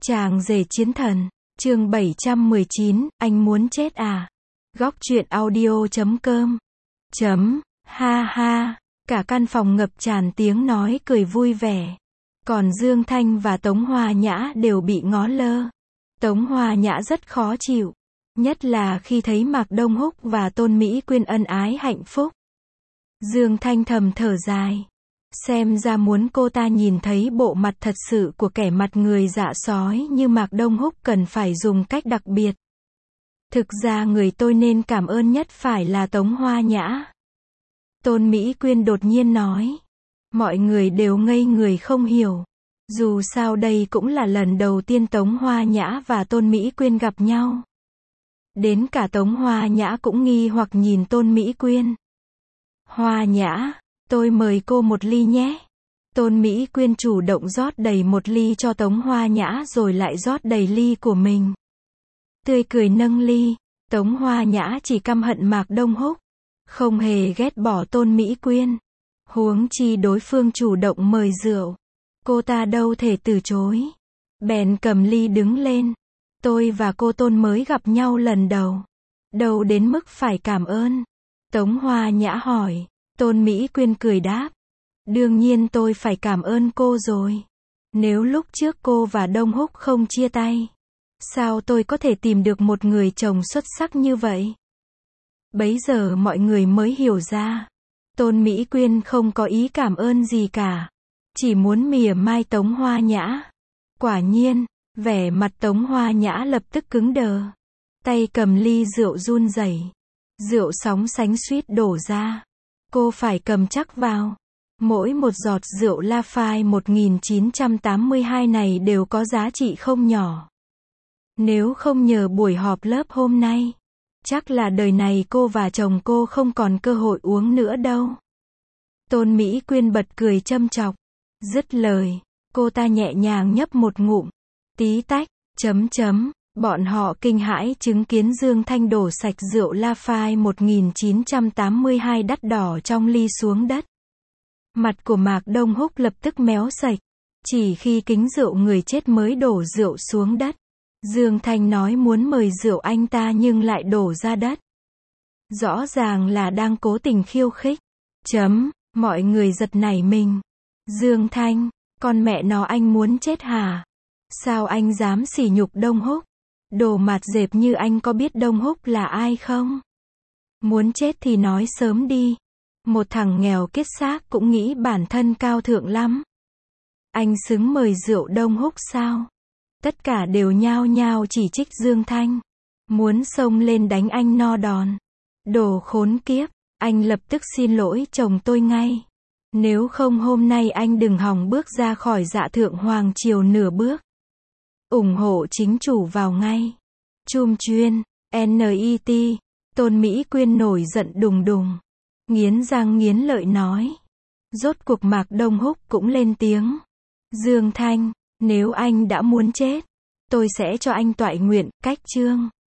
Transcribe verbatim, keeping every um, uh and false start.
Chàng rể chiến thần, chương bảy trăm mười chín, anh muốn chết à? Góc truyện audio chấm com. Chấm, ha ha, cả căn phòng ngập tràn tiếng nói cười vui vẻ. Còn Dương Thanh và Tống Hoa Nhã đều bị ngó lơ. Tống Hoa Nhã rất khó chịu, nhất là khi thấy Mạc Đông Húc và Tôn Mỹ Quyên ân ái hạnh phúc. Dương Thanh thầm thở dài. Xem ra muốn cô ta nhìn thấy bộ mặt thật sự của kẻ mặt người dạ sói như Mạc Đông Húc cần phải dùng cách đặc biệt. Thực ra người tôi nên cảm ơn nhất phải là Tống Hoa Nhã. Tôn Mỹ Quyên đột nhiên nói. Mọi người đều ngây người không hiểu. Dù sao đây cũng là lần đầu tiên Tống Hoa Nhã và Tôn Mỹ Quyên gặp nhau. Đến cả Tống Hoa Nhã cũng nghi hoặc nhìn Tôn Mỹ Quyên. Hoa Nhã, tôi mời cô một ly nhé. Tôn Mỹ Quyên chủ động rót đầy một ly cho Tống Hoa Nhã rồi lại rót đầy ly của mình. Tươi cười nâng ly, Tống Hoa Nhã chỉ căm hận Mạc Đông Húc, không hề ghét bỏ Tôn Mỹ Quyên. Huống chi đối phương chủ động mời rượu, cô ta đâu thể từ chối. Bèn cầm ly đứng lên. Tôi và cô Tôn mới gặp nhau lần đầu, đâu đến mức phải cảm ơn. Tống Hoa Nhã hỏi. Tôn Mỹ Quyên cười đáp. Đương nhiên tôi phải cảm ơn cô rồi. Nếu lúc trước cô và Đông Húc không chia tay, sao tôi có thể tìm được một người chồng xuất sắc như vậy? Bấy giờ mọi người mới hiểu ra. Tôn Mỹ Quyên không có ý cảm ơn gì cả, chỉ muốn mỉa mai Tống Hoa Nhã. Quả nhiên, vẻ mặt Tống Hoa Nhã lập tức cứng đờ. Tay cầm ly rượu run rẩy. Rượu sóng sánh suýt đổ ra. Cô phải cầm chắc vào. Mỗi một giọt rượu Laphite một nghìn chín trăm tám mươi hai này đều có giá trị không nhỏ. Nếu không nhờ buổi họp lớp hôm nay, chắc là đời này cô và chồng cô không còn cơ hội uống nữa đâu. Tôn Mỹ Quyên bật cười châm chọc. Dứt lời, cô ta nhẹ nhàng nhấp một ngụm. Tí tách, chấm chấm. Bọn họ kinh hãi chứng kiến Dương Thanh đổ sạch rượu Laphite một nghìn chín trăm tám mươi hai đắt đỏ trong ly xuống đất. Mặt của Mạc Đông Húc lập tức méo sạch. Chỉ khi kính rượu người chết mới đổ rượu xuống đất. Dương Thanh nói muốn mời rượu anh ta nhưng lại đổ ra đất. Rõ ràng là đang cố tình khiêu khích. Chấm, mọi người giật nảy mình. Dương Thanh, con mẹ nó anh muốn chết hả? Sao anh dám sỉ nhục Đông Húc? Đồ mặt dẹp như anh có biết Đông Húc là ai không? Muốn chết thì nói sớm đi. Một thằng nghèo kiết xác cũng nghĩ bản thân cao thượng lắm. Anh xứng mời rượu Đông Húc sao? Tất cả đều nhao nhao chỉ trích Dương Thanh. Muốn xông lên đánh anh no đòn. Đồ khốn kiếp, anh lập tức xin lỗi chồng tôi ngay. Nếu không hôm nay anh đừng hòng bước ra khỏi dạ thượng hoàng triều nửa bước. ủng hộ chính chủ vào ngay. Chum chuyên, en i tê, Tôn Mỹ Quyên nổi giận đùng đùng. Nghiến răng nghiến lợi nói. Rốt cuộc Mạc Đông Húc cũng lên tiếng. Dương Thanh, nếu anh đã muốn chết, tôi sẽ cho anh toại nguyện, cách chương.